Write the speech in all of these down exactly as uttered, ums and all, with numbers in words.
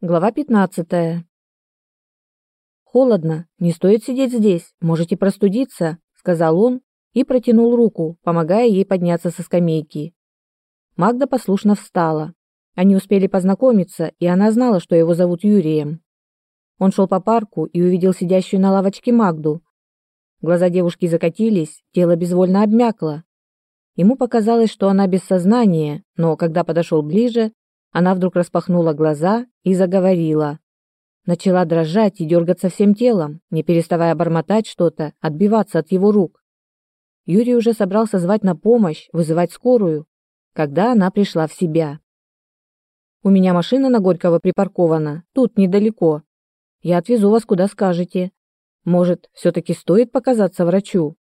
Глава пятнадцатая. «Холодно, не стоит сидеть здесь, можете простудиться», — сказал он и протянул руку, помогая ей подняться со скамейки. Магда послушно встала. Они успели познакомиться, и она знала, что его зовут Юрием. Он шел по парку и увидел сидящую на лавочке Магду. Глаза девушки закатились, тело безвольно обмякло. Ему показалось, что она без сознания, но когда подошел ближе, она вдруг распахнула глаза и заговорила. Начала дрожать и дергаться всем телом, не переставая бормотать что-то, отбиваться от его рук. Юрий уже собрался звать на помощь, вызывать скорую, когда она пришла в себя. «У меня машина на Горького припаркована, тут недалеко. Я отвезу вас куда скажете. Может, все-таки стоит показаться врачу?»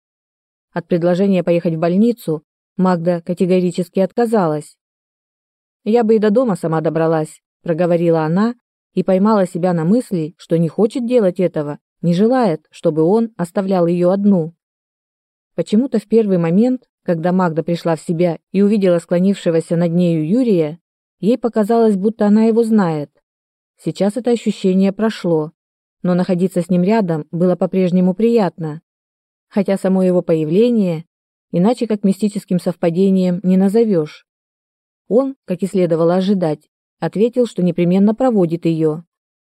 От предложения поехать в больницу Магда категорически отказалась. «Я бы и до дома сама добралась», — проговорила она и поймала себя на мысли, что не хочет делать этого, не желает, чтобы он оставлял ее одну. Почему-то в первый момент, когда Магда пришла в себя и увидела склонившегося над нею Юрия, ей показалось, будто она его знает. Сейчас это ощущение прошло, но находиться с ним рядом было по-прежнему приятно, хотя само его появление иначе как мистическим совпадением не назовешь. Он, как и следовало ожидать, ответил, что непременно проводит ее.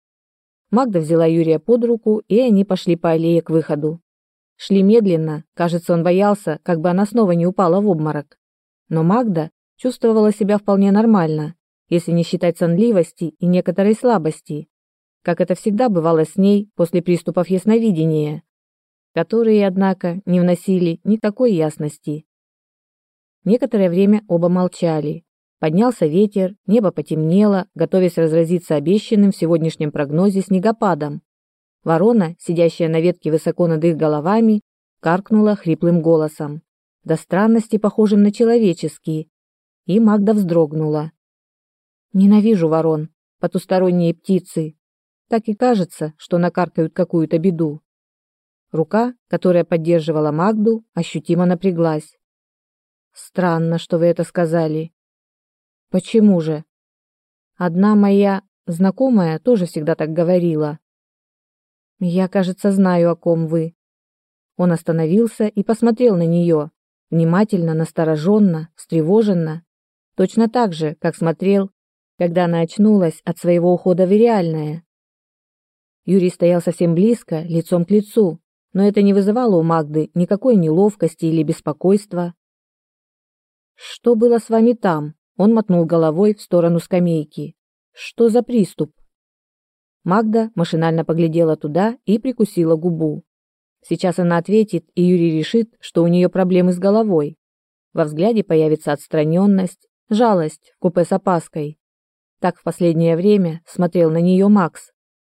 Магда взяла Юрия под руку, и они пошли по аллее к выходу. Шли медленно, кажется, он боялся, как бы она снова не упала в обморок. Но Магда чувствовала себя вполне нормально, если не считать сонливости и некоторой слабости, как это всегда бывало с ней после приступов ясновидения, которые, однако, не вносили никакой ясности. Некоторое время оба молчали. Поднялся ветер, небо потемнело, готовясь разразиться обещанным в сегодняшнем прогнозе снегопадом. Ворона, сидящая на ветке высоко над их головами, каркнула хриплым голосом, до странности похожим на человеческий, и Магда вздрогнула. «Ненавижу ворон, потусторонние птицы. Так и кажется, что накаркают какую-то беду». Рука, которая поддерживала Магду, ощутимо напряглась. «Странно, что вы это сказали». «Почему же?» «Одна моя знакомая тоже всегда так говорила». «Я, кажется, знаю, о ком вы». Он остановился и посмотрел на нее, внимательно, настороженно, встревоженно, точно так же, как смотрел, когда она очнулась от своего ухода в реальное. Юрий стоял совсем близко, лицом к лицу, но это не вызывало у Магды никакой неловкости или беспокойства. «Что было с вами там?» Он мотнул головой в сторону скамейки. «Что за приступ?» Магда машинально поглядела туда и прикусила губу. Сейчас она ответит, и Юрий решит, что у нее проблемы с головой. Во взгляде появится отстраненность, жалость в купе с опаской. Так в последнее время смотрел на нее Макс.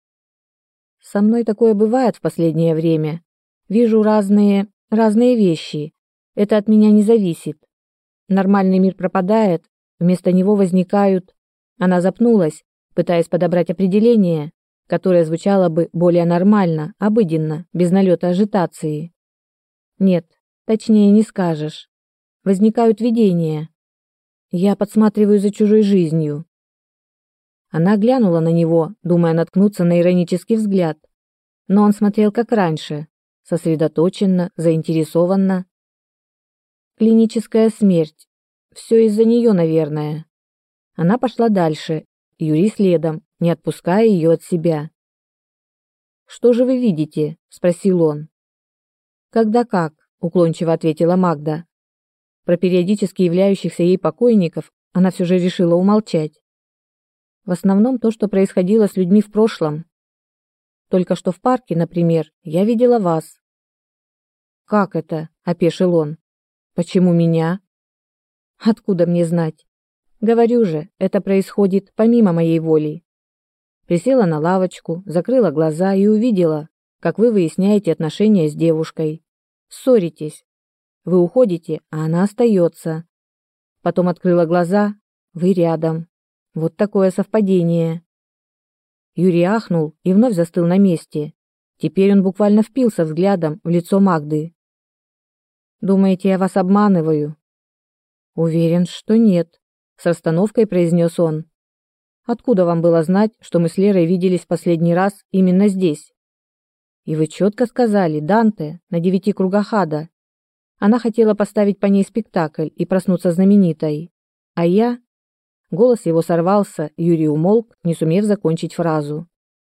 «Со мной такое бывает в последнее время. Вижу разные, разные вещи. Это от меня не зависит. Нормальный мир пропадает, вместо него возникают...» Она запнулась, пытаясь подобрать определение, которое звучало бы более нормально, обыденно, без налета ажитации. «Нет, точнее не скажешь. Возникают видения. Я подсматриваю за чужой жизнью». Она глянула на него, думая наткнуться на иронический взгляд, но он смотрел как раньше, сосредоточенно, заинтересованно. «Клиническая смерть. Все из-за нее, наверное». Она пошла дальше, Юрий следом, не отпуская ее от себя. «Что же вы видите?» – спросил он. «Когда как?» – уклончиво ответила Магда. Про периодически являющихся ей покойников она все же решила умолчать. В основном то, что происходило с людьми в прошлом. Только что в парке, например, я видела вас». «Как это?» – опешил он. «Почему меня?» «Откуда мне знать? Говорю же, это происходит помимо моей воли». Присела на лавочку, закрыла глаза и увидела, как вы выясняете отношения с девушкой. Ссоритесь. Вы уходите, а она остается. Потом открыла глаза, вы рядом. Вот такое совпадение. Юрий ахнул и вновь застыл на месте. Теперь он буквально впился взглядом в лицо Магды. «Думаете, я вас обманываю?» «Уверен, что нет», — с расстановкой произнес он. Откуда вам было знать, что мы с Лерой виделись в последний раз именно здесь? И вы четко сказали, Данте, на девяти кругах ада. Она хотела поставить по ней спектакль и проснуться знаменитой. А я... Голос его сорвался, Юрий умолк, не сумев закончить фразу.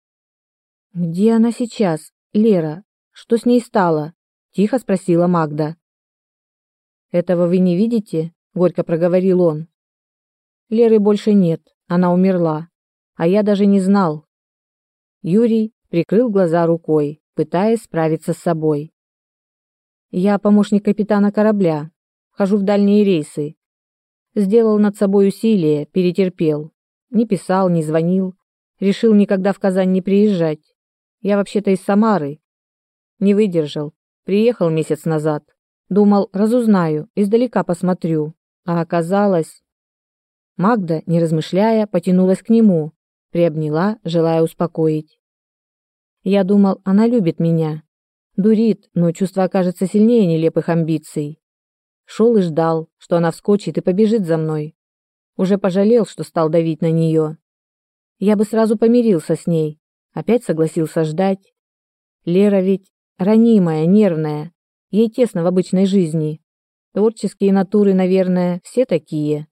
«Где она сейчас, Лера? Что с ней стало?» – тихо спросила Магда. «Этого вы не видите?» – горько проговорил он. «Леры больше нет, она умерла, а я даже не знал». Юрий прикрыл глаза рукой, пытаясь справиться с собой. «Я помощник капитана корабля, хожу в дальние рейсы. Сделал над собой усилие, перетерпел. Не писал, не звонил. Решил никогда в Казань не приезжать. Я вообще-то из Самары. Не выдержал. Приехал месяц назад. Думал, разузнаю, издалека посмотрю. А оказалось...» Магда, не размышляя, потянулась к нему, приобняла, желая успокоить. «Я думал, она любит меня. Дурит, но чувство окажется сильнее нелепых амбиций. Шел и ждал, что она вскочит и побежит за мной. Уже пожалел, что стал давить на нее. Я бы сразу помирился с ней, опять согласился ждать. Лера ведь ранимая, нервная, ей тесно в обычной жизни. Творческие натуры, наверное, все такие».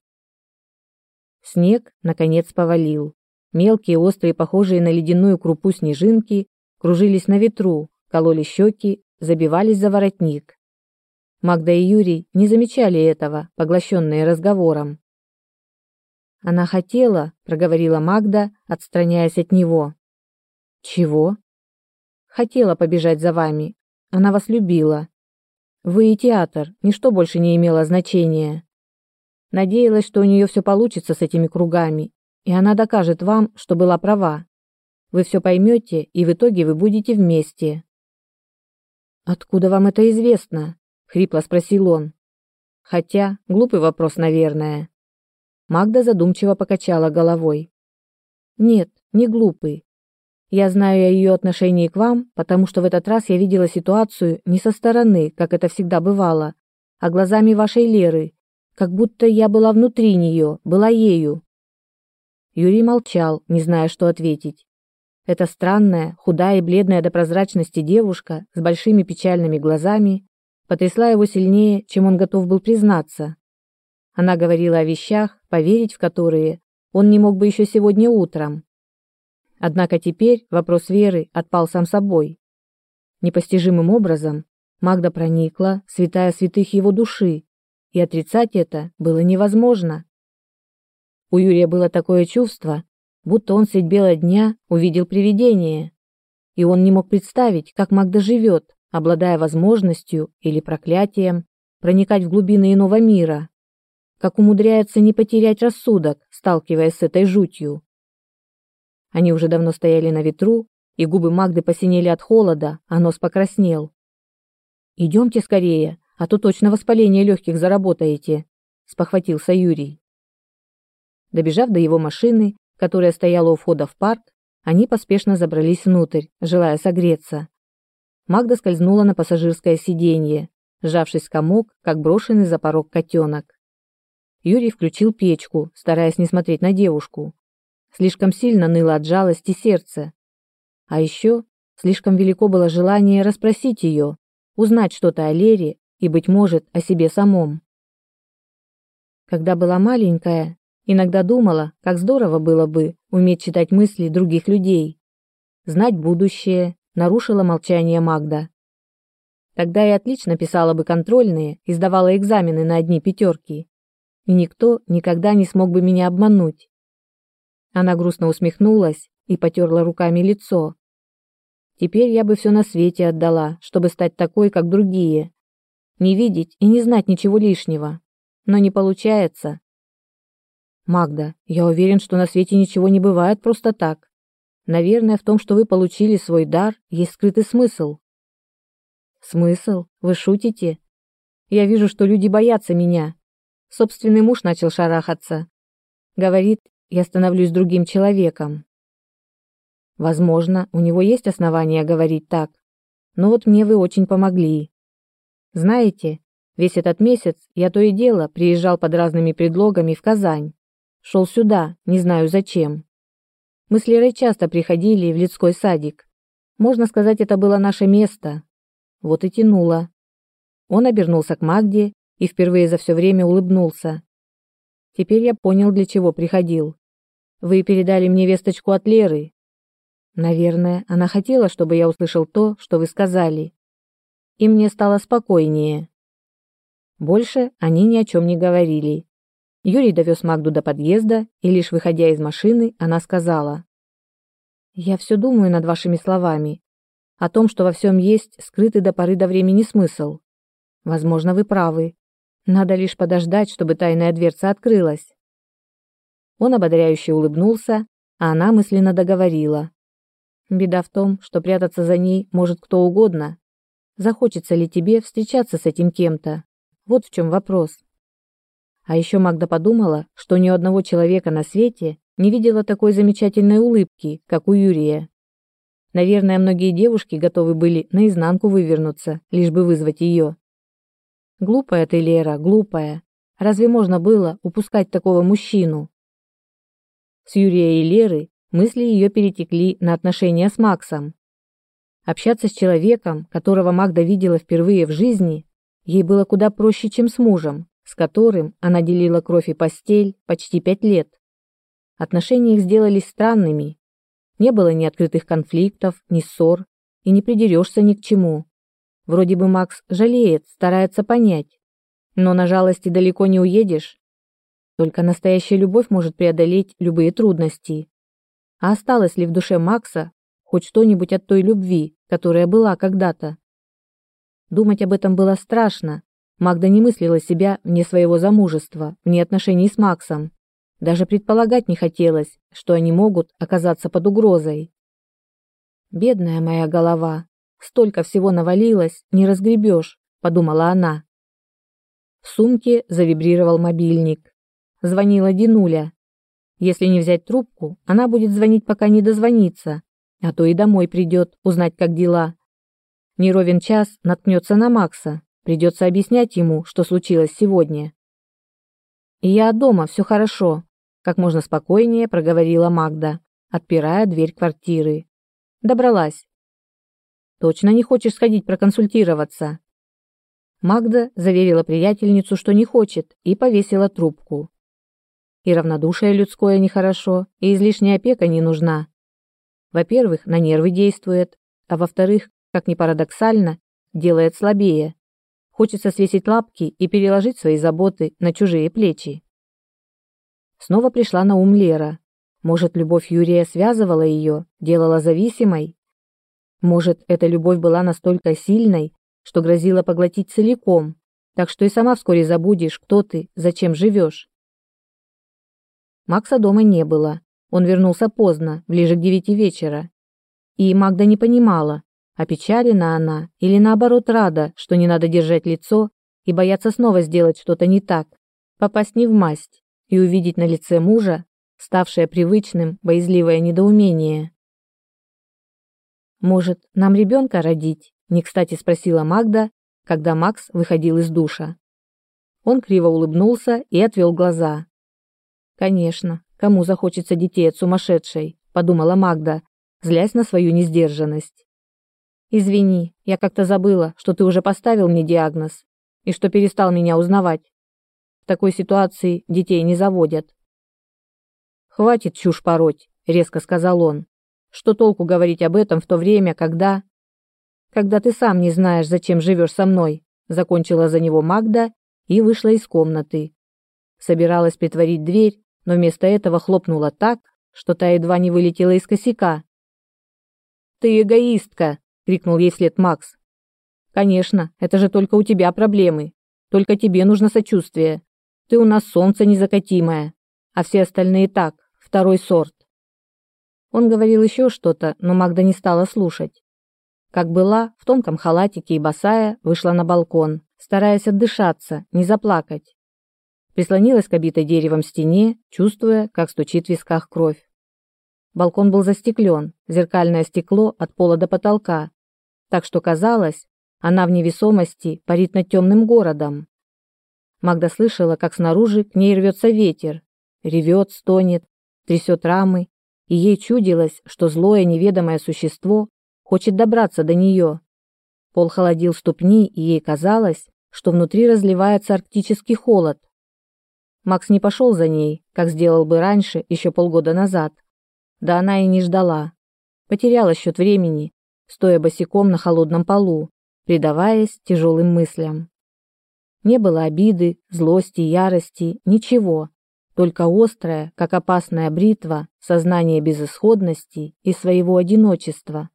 Снег, наконец, повалил. Мелкие, острые, похожие на ледяную крупу снежинки, кружились на ветру, кололи щеки, забивались за воротник. Магда и Юрий не замечали этого, поглощенные разговором. «Она хотела», — проговорила Магда, отстраняясь от него. «Чего?» «Хотела побежать за вами. Она вас любила. Вы и театр, ничто больше не имело значения. Надеялась, что у нее все получится с этими кругами, и она докажет вам, что была права. Вы все поймете, и в итоге вы будете вместе». «Откуда вам это известно?» — хрипло спросил он. Хотя, глупый вопрос, наверное. Магда задумчиво покачала головой. «Нет, не глупый. Я знаю о ее отношении к вам, потому что в этот раз я видела ситуацию не со стороны, как это всегда бывало, а глазами вашей Леры, как будто я была внутри нее, была ею». Юрий молчал, не зная, что ответить. Эта странная, худая и бледная до прозрачности девушка с большими печальными глазами потрясла его сильнее, чем он готов был признаться. Она говорила о вещах, поверить в которые он не мог бы еще сегодня утром. Однако теперь вопрос веры отпал сам собой. Непостижимым образом Магда проникла, святая святых его души, и отрицать это было невозможно. У Юрия было такое чувство, будто он средь бела дня увидел привидение, и он не мог представить, как Магда живет, обладая возможностью или проклятием проникать в глубины иного мира, как умудряется не потерять рассудок, сталкиваясь с этой жутью. Они уже давно стояли на ветру, и губы Магды посинели от холода, а нос покраснел. «Идемте скорее, а то точно воспаление легких заработаете», — спохватился Юрий. Добежав до его машины, которая стояла у входа в парк, они поспешно забрались внутрь, желая согреться. Магда скользнула на пассажирское сиденье, сжавшись в комок, как брошенный за порог котенок. Юрий включил печку, стараясь не смотреть на девушку. Слишком сильно ныло от жалости сердце. А еще слишком велико было желание расспросить ее, узнать что-то о Лере и, быть может, о себе самом. Когда была маленькая, иногда думала, как здорово было бы уметь читать мысли других людей. Знать будущее, нарушила молчание Магда. Тогда я отлично писала бы контрольные и сдавала экзамены на одни пятерки. И никто никогда не смог бы меня обмануть. Она грустно усмехнулась и потерла руками лицо. Теперь я бы все на свете отдала, чтобы стать такой, как другие. Не видеть и не знать ничего лишнего. Но не получается. Магда, я уверен, что на свете ничего не бывает просто так. Наверное, в том, что вы получили свой дар, есть скрытый смысл. Смысл? Вы шутите? Я вижу, что люди боятся меня. Собственный муж начал шарахаться. Говорит, я становлюсь другим человеком. Возможно, у него есть основания говорить так. Но вот мне вы очень помогли. Знаете, весь этот месяц я то и дело приезжал под разными предлогами в Казань. Шел сюда, не знаю зачем. Мы с Лерой часто приходили в людской садик. Можно сказать, это было наше место. Вот и тянуло. Он обернулся к Магде и впервые за все время улыбнулся. Теперь я понял, для чего приходил. Вы передали мне весточку от Леры. Наверное, она хотела, чтобы я услышал то, что вы сказали. И мне стало спокойнее. Больше они ни о чем не говорили. Юрий довез Магду до подъезда, и лишь выходя из машины, она сказала: «Я все думаю над вашими словами, о том, что во всем есть скрытый до поры до времени смысл. Возможно, вы правы. Надо лишь подождать, чтобы тайная дверца открылась». Он ободряюще улыбнулся, а она мысленно договорила: «Беда в том, что прятаться за ней может кто угодно. Захочется ли тебе встречаться с этим кем-то? Вот в чем вопрос». А еще Магда подумала, что ни одного человека на свете не видела такой замечательной улыбки, как у Юрия. Наверное, многие девушки готовы были наизнанку вывернуться, лишь бы вызвать ее. Глупая ты, Лера, глупая. Разве можно было упускать такого мужчину? С Юрия и Леры мысли ее перетекли на отношения с Максом. Общаться с человеком, которого Магда видела впервые в жизни, ей было куда проще, чем с мужем, с которым она делила кровь и постель почти пять лет. Отношения их сделались странными. Не было ни открытых конфликтов, ни ссор, и не придерешься ни к чему. Вроде бы Макс жалеет, старается понять, но на жалости далеко не уедешь. Только настоящая любовь может преодолеть любые трудности. А осталось ли в душе Макса хоть что-нибудь от той любви, которая была когда-то? Думать об этом было страшно. Магда не мыслила себя вне своего замужества, вне отношений с Максом. Даже предполагать не хотелось, что они могут оказаться под угрозой. «Бедная моя голова, столько всего навалилось, не разгребешь», — подумала она. В сумке завибрировал мобильник. Звонила Динуля. Если не взять трубку, она будет звонить, пока не дозвонится, а то и домой придет, узнать, как дела. Не ровен час наткнется на Макса, придется объяснять ему, что случилось сегодня. «Я дома, все хорошо», — как можно спокойнее проговорила Магда, отпирая дверь квартиры. Добралась. «Точно не хочешь сходить проконсультироваться?» Магда заверила приятельницу, что не хочет, и повесила трубку. И равнодушие людское нехорошо, и излишняя опека не нужна. Во-первых, на нервы действует, а во-вторых, как ни парадоксально, делает слабее. Хочется свесить лапки и переложить свои заботы на чужие плечи. Снова пришла на ум Лера. Может, любовь Юрия связывала ее, делала зависимой? Может, эта любовь была настолько сильной, что грозила поглотить целиком, так что и сама вскоре забудешь, кто ты, зачем живешь. Макса дома не было. Он вернулся поздно, ближе к девяти вечера. И Магда не понимала, опечалена она или наоборот рада, что не надо держать лицо и бояться снова сделать что-то не так, попасть не в масть и увидеть на лице мужа ставшее привычным боязливое недоумение. «Может, нам ребенка родить?» — не кстати спросила Магда, когда Макс выходил из душа. Он криво улыбнулся и отвел глаза. «Конечно, кому захочется детей от сумасшедшей?» — подумала Магда, злясь на свою несдержанность. «Извини, я как-то забыла, что ты уже поставил мне диагноз и что перестал меня узнавать. В такой ситуации детей не заводят». «Хватит чушь пороть», — резко сказал он. «Что толку говорить об этом в то время, когда...» «Когда ты сам не знаешь, зачем живешь со мной», — закончила за него Магда и вышла из комнаты. Собиралась притворить дверь, но вместо этого хлопнула так, что та едва не вылетела из косяка. «Ты эгоистка!» — крикнул ей вслед Макс. «Конечно, это же только у тебя проблемы. Только тебе нужно сочувствие. Ты у нас солнце незакатимое, а все остальные так, второй сорт». Он говорил еще что-то, но Магда не стала слушать. Как была, в тонком халатике и босая, вышла на балкон, стараясь отдышаться, не заплакать. Прислонилась к обитой деревом стене, чувствуя, как стучит в висках кровь. Балкон был застеклен, зеркальное стекло от пола до потолка, так что казалось, она в невесомости парит над темным городом. Магда слышала, как снаружи к ней рвется ветер, ревет, стонет, трясет рамы, и ей чудилось, что злое неведомое существо хочет добраться до нее. Пол холодил ступни, и ей казалось, что внутри разливается арктический холод. Макс не пошел за ней, как сделал бы раньше, еще полгода назад. Да она и не ждала. Потеряла счет времени, стоя босиком на холодном полу, предаваясь тяжелым мыслям. Не было обиды, злости, ярости, ничего, только острое, как опасная бритва, сознание безысходности и своего одиночества.